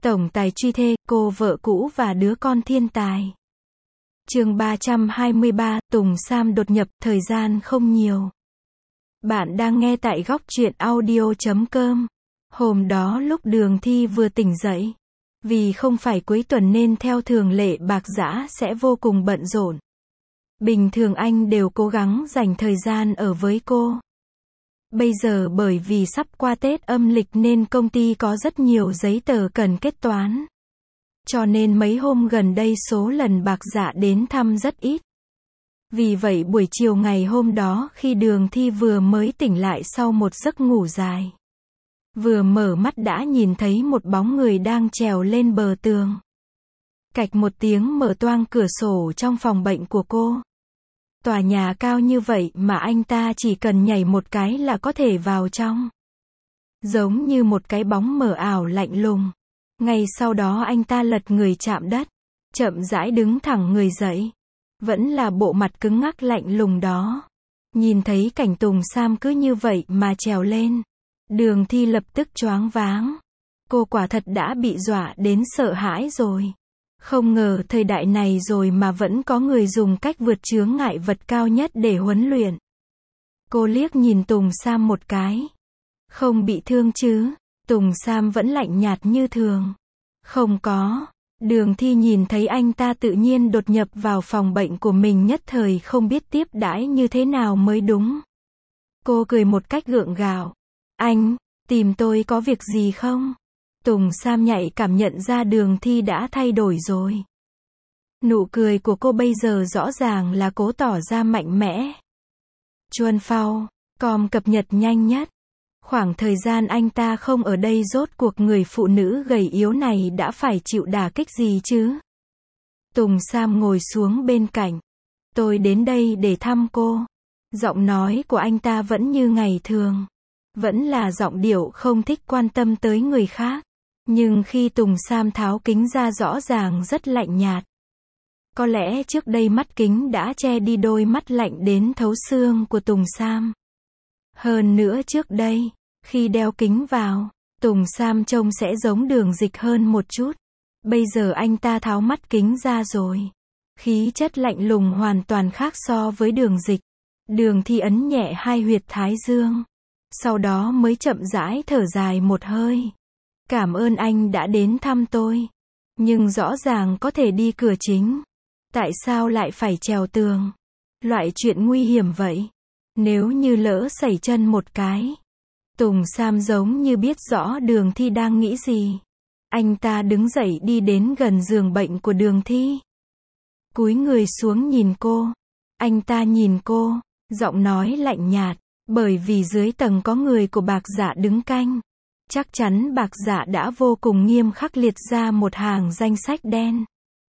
Tổng tài truy thê, cô vợ cũ và đứa con thiên tài. Chương 323, Tùng Sam đột nhập, thời gian không nhiều. Bạn đang nghe tại góc truyện audio.com. Hôm đó lúc Đường Thi vừa tỉnh dậy, vì không phải cuối tuần nên theo thường lệ Bạc Dã sẽ vô cùng bận rộn. Bình thường anh đều cố gắng dành thời gian ở với cô. Bây giờ bởi vì sắp qua Tết âm lịch nên công ty có rất nhiều giấy tờ cần kết toán. Cho nên mấy hôm gần đây số lần Bạc Dã đến thăm rất ít. Vì vậy buổi chiều ngày hôm đó khi Đường Thi vừa mới tỉnh lại sau một giấc ngủ dài, vừa mở mắt đã nhìn thấy một bóng người đang trèo lên bờ tường. Cạch một tiếng mở toang cửa sổ trong phòng bệnh của cô. Tòa nhà cao như vậy mà anh ta chỉ cần nhảy một cái là có thể vào trong. Giống như một cái bóng mờ ảo lạnh lùng. Ngay sau đó anh ta lật người chạm đất, chậm rãi đứng thẳng người dậy. Vẫn là bộ mặt cứng ngắc lạnh lùng đó. Nhìn thấy cảnh Tùng Sam cứ như vậy mà trèo lên, Đường Thi lập tức choáng váng. Cô quả thật đã bị dọa đến sợ hãi rồi. Không ngờ thời đại này rồi mà vẫn có người dùng cách vượt chướng ngại vật cao nhất để huấn luyện. Cô liếc nhìn Tùng Sam một cái. Không bị thương chứ? Tùng Sam vẫn lạnh nhạt như thường. Không có. Đường Thi nhìn thấy anh ta tự nhiên đột nhập vào phòng bệnh của mình, nhất thời không biết tiếp đãi như thế nào mới đúng. Cô cười một cách gượng gạo. Anh, tìm tôi có việc gì không? Tùng Sam nhạy cảm nhận ra Đường Thi đã thay đổi rồi. Nụ cười của cô bây giờ rõ ràng là cố tỏ ra mạnh mẽ. Chuan Phao, com cập nhật nhanh nhất. Khoảng thời gian anh ta không ở đây rốt cuộc người phụ nữ gầy yếu này đã phải chịu đả kích gì chứ? Tùng Sam ngồi xuống bên cạnh. Tôi đến đây để thăm cô. Giọng nói của anh ta vẫn như ngày thường. Vẫn là giọng điệu không thích quan tâm tới người khác. Nhưng khi Tùng Sam tháo kính ra rõ ràng rất lạnh nhạt. Có lẽ trước đây mắt kính đã che đi đôi mắt lạnh đến thấu xương của Tùng Sam. Hơn nữa trước đây, khi đeo kính vào, Tùng Sam trông sẽ giống Đường Dịch hơn một chút. Bây giờ anh ta tháo mắt kính ra rồi. Khí chất lạnh lùng hoàn toàn khác so với Đường Dịch. Đường Thi ấn nhẹ hai huyệt thái dương. Sau đó mới chậm rãi thở dài một hơi. Cảm ơn anh đã đến thăm tôi. Nhưng rõ ràng có thể đi cửa chính. Tại sao lại phải trèo tường? Loại chuyện nguy hiểm vậy. Nếu như lỡ sẩy chân một cái. Tùng Sam giống như biết rõ Đường Thi đang nghĩ gì. Anh ta đứng dậy đi đến gần giường bệnh của Đường Thi. Cúi người xuống nhìn cô. Anh ta nhìn cô, giọng nói lạnh nhạt. Bởi vì dưới tầng có người của Bạc Dã đứng canh. Chắc chắn Bạc Dã đã vô cùng nghiêm khắc liệt ra một hàng danh sách đen.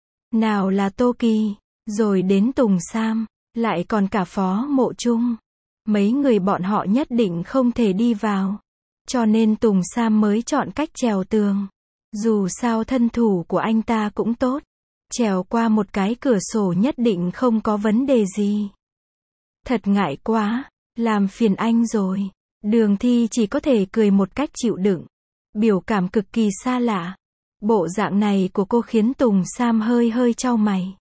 Nào là Tô Kỳ, rồi đến Tùng Sam, lại còn cả Phó Mộ Trung. Mấy người bọn họ nhất định không thể đi vào. Cho nên Tùng Sam mới chọn cách trèo tường. Dù sao thân thủ của anh ta cũng tốt. Trèo qua một cái cửa sổ nhất định không có vấn đề gì. Thật ngại quá, làm phiền anh rồi. Đường Thi chỉ có thể cười một cách chịu đựng. Biểu cảm cực kỳ xa lạ. Bộ dạng này của cô khiến Tùng Sam hơi chau mày.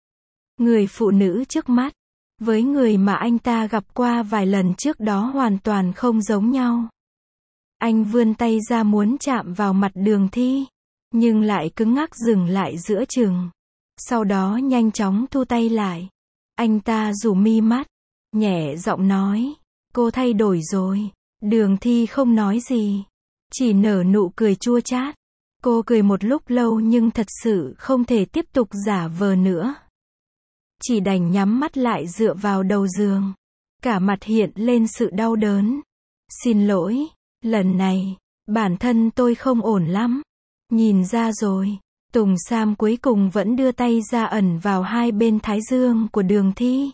Người phụ nữ trước mắt, với người mà anh ta gặp qua vài lần trước đó hoàn toàn không giống nhau. Anh vươn tay ra muốn chạm vào mặt Đường Thi, nhưng lại cứng ngắc dừng lại giữa chừng. Sau đó nhanh chóng thu tay lại. Anh ta rủ mi mắt, nhẹ giọng nói, cô thay đổi rồi. Đường Thi không nói gì, chỉ nở nụ cười chua chát. Cô cười một lúc lâu nhưng thật sự không thể tiếp tục giả vờ nữa. Chỉ đành nhắm mắt lại dựa vào đầu giường. Cả mặt hiện lên sự đau đớn. Xin lỗi, lần này, bản thân tôi không ổn lắm. Nhìn ra rồi, Tùng Sam cuối cùng vẫn đưa tay ra ẩn vào hai bên thái dương của Đường Thi.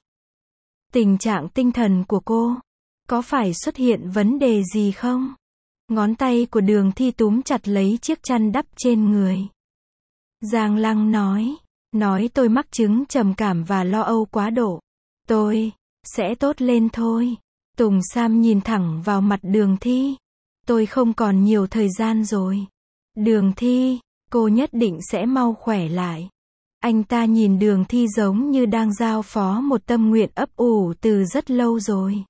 Tình trạng tinh thần của cô, có phải xuất hiện vấn đề gì không? Ngón tay của Đường Thi túm chặt lấy chiếc chăn đắp trên người. Giang Lăng nói tôi mắc chứng trầm cảm và lo âu quá độ. Tôi sẽ tốt lên thôi. Tùng Sam nhìn thẳng vào mặt Đường Thi. Tôi không còn nhiều thời gian rồi. Đường Thi, cô nhất định sẽ mau khỏe lại. Anh ta nhìn Đường Thi giống như đang giao phó một tâm nguyện ấp ủ từ rất lâu rồi.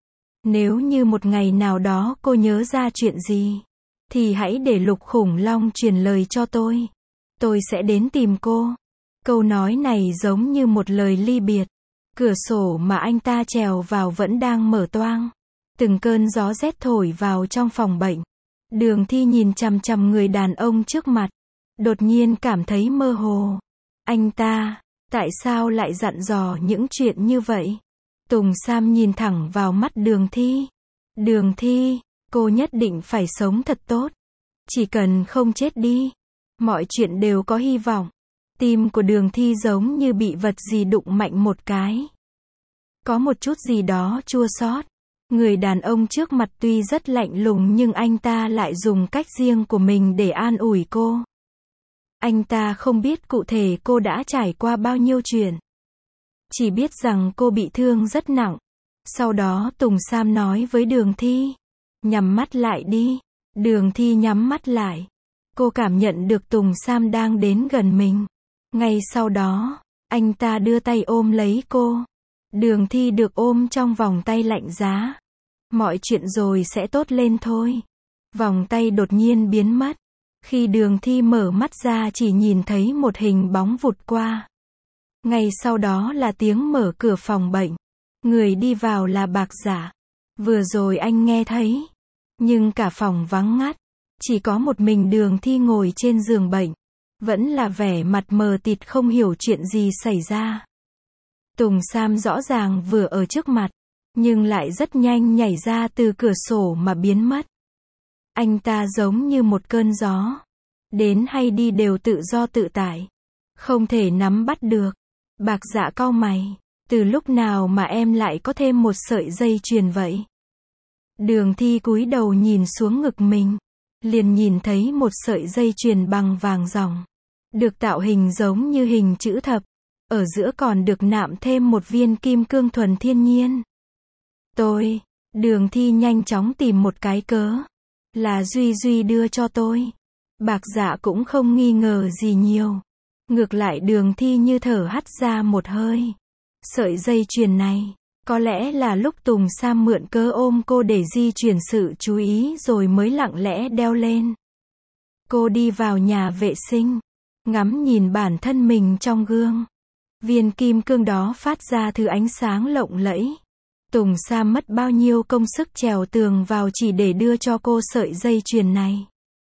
Nếu như một ngày nào đó cô nhớ ra chuyện gì, thì hãy để Lục Khủng Long truyền lời cho tôi. Tôi sẽ đến tìm cô. Câu nói này giống như một lời ly biệt. Cửa sổ mà anh ta trèo vào vẫn đang mở toang. Từng cơn gió rét thổi vào trong phòng bệnh. Đường Thi nhìn chằm chằm người đàn ông trước mặt. Đột nhiên cảm thấy mơ hồ. Anh ta, tại sao lại dặn dò những chuyện như vậy? Tùng Sam nhìn thẳng vào mắt Đường Thi. Đường Thi, cô nhất định phải sống thật tốt. Chỉ cần không chết đi, mọi chuyện đều có hy vọng. Tim của Đường Thi giống như bị vật gì đụng mạnh một cái. Có một chút gì đó chua xót. Người đàn ông trước mặt tuy rất lạnh lùng nhưng anh ta lại dùng cách riêng của mình để an ủi cô. Anh ta không biết cụ thể cô đã trải qua bao nhiêu chuyện. Chỉ biết rằng cô bị thương rất nặng. Sau đó Tùng Sam nói với Đường Thi. Nhắm mắt lại đi. Đường Thi nhắm mắt lại. Cô cảm nhận được Tùng Sam đang đến gần mình. Ngay sau đó, anh ta đưa tay ôm lấy cô. Đường Thi được ôm trong vòng tay lạnh giá. Mọi chuyện rồi sẽ tốt lên thôi. Vòng tay đột nhiên biến mất. Khi Đường Thi mở mắt ra chỉ nhìn thấy một hình bóng vụt qua. Ngay sau đó là tiếng mở cửa phòng bệnh. Người đi vào là Bạc Dạ. Vừa rồi anh nghe thấy. Nhưng cả phòng vắng ngắt. Chỉ có một mình Đường Thi ngồi trên giường bệnh. Vẫn là vẻ mặt mờ tịt không hiểu chuyện gì xảy ra. Tùng Sam rõ ràng vừa ở trước mặt. Nhưng lại rất nhanh nhảy ra từ cửa sổ mà biến mất. Anh ta giống như một cơn gió. Đến hay đi đều tự do tự tại. Không thể nắm bắt được. Bạc Dạ cau mày. Từ lúc nào mà em lại có thêm một sợi dây chuyền vậy? Đường Thi cúi đầu nhìn xuống ngực mình. Liền nhìn thấy một sợi dây chuyền bằng vàng ròng. Được tạo hình giống như hình chữ thập. Ở giữa còn được nạm thêm một viên kim cương thuần thiên nhiên. Đường Thi nhanh chóng tìm một cái cớ. Là Duy đưa cho tôi. Bạc Dạ cũng không nghi ngờ gì nhiều. Ngược lại Đường Thi như thở hắt ra một hơi. Sợi dây chuyền này, có lẽ là lúc Tùng Sam mượn cớ ôm cô để di chuyển sự chú ý rồi mới lặng lẽ đeo lên. Cô đi vào nhà vệ sinh. Ngắm nhìn bản thân mình trong gương. Viên kim cương đó phát ra thứ ánh sáng lộng lẫy. Tùng Sam mất bao nhiêu công sức trèo tường vào chỉ để đưa cho cô sợi dây chuyền này.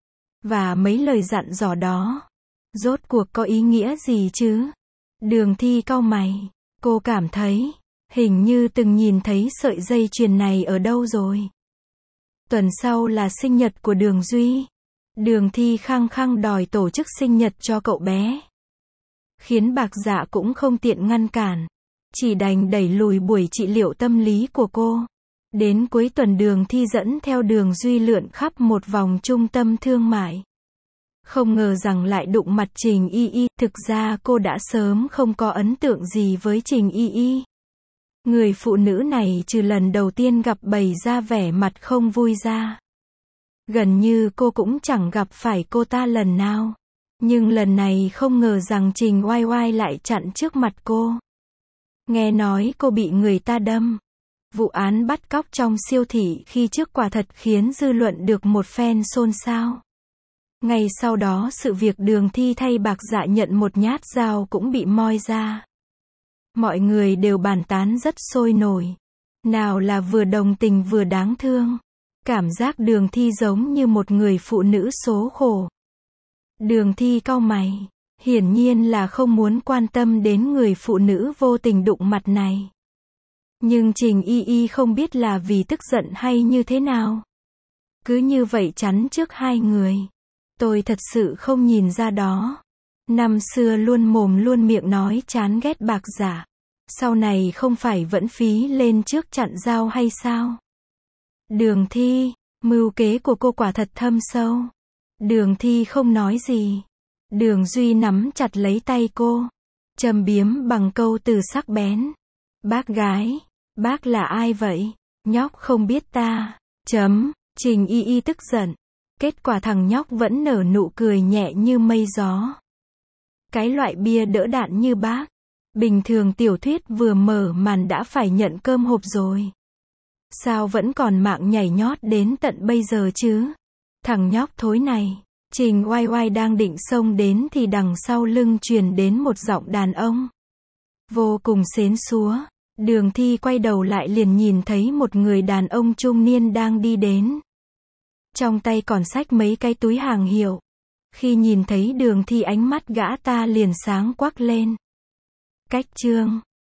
Và mấy lời dặn dò đó. Rốt cuộc có ý nghĩa gì chứ? Đường Thi cau mày. Cô cảm thấy, hình như từng nhìn thấy sợi dây chuyền này ở đâu rồi. Tuần sau là sinh nhật của Đường Duy. Đường Thi khăng khăng đòi tổ chức sinh nhật cho cậu bé. Khiến Bạc Dạ cũng không tiện ngăn cản. Chỉ đành đẩy lùi buổi trị liệu tâm lý của cô. Đến cuối tuần Đường Thi dẫn theo Đường Duy lượn khắp một vòng trung tâm thương mại. Không ngờ rằng lại đụng mặt Trình Y Y. Thực ra cô đã sớm không có ấn tượng gì với Trình Y Y. Người phụ nữ này trừ lần đầu tiên gặp bày ra vẻ mặt không vui ra. Gần như cô cũng chẳng gặp phải cô ta lần nào. Nhưng lần này không ngờ rằng Trình Oai Oai lại chặn trước mặt cô. Nghe nói cô bị người ta đâm. Vụ án bắt cóc trong siêu thị khi trước quả thật khiến dư luận được một phen xôn xao. Ngay sau đó sự việc Đường Thi thay Bạc Dạ nhận một nhát dao cũng bị moi ra. Mọi người đều bàn tán rất sôi nổi. Nào là vừa đồng tình vừa đáng thương. Cảm giác Đường Thi giống như một người phụ nữ số khổ. Đường Thi cau mày. Hiển nhiên là không muốn quan tâm đến người phụ nữ vô tình đụng mặt này. Nhưng Trình Y Y không biết là vì tức giận hay như thế nào. Cứ như vậy chắn trước hai người. Tôi thật sự không nhìn ra đó. Năm xưa luôn mồm luôn miệng nói chán ghét Bạc Dạ. Sau này không phải vẫn phí lên trước chặn dao hay sao? Đường Thi, mưu kế của cô quả thật thâm sâu. Đường Thi không nói gì. Đường Duy nắm chặt lấy tay cô. Châm biếm bằng câu từ sắc bén. Bác gái, bác là ai vậy? Nhóc không biết ta. Trình Y Y tức giận. Kết quả thằng nhóc vẫn nở nụ cười nhẹ như mây gió. Cái loại bia đỡ đạn như bác. Bình thường tiểu thuyết vừa mở màn đã phải nhận cơm hộp rồi. Sao vẫn còn mạng nhảy nhót đến tận bây giờ chứ? Thằng nhóc thối này. Trình Oai Oai đang định xông đến thì đằng sau lưng truyền đến một giọng đàn ông. Vô cùng xến xúa. Đường Thi quay đầu lại liền nhìn thấy một người đàn ông trung niên đang đi đến. Trong tay còn xách mấy cái túi hàng hiệu. Khi nhìn thấy Đường Thi ánh mắt gã ta liền sáng quắc lên. Cách chương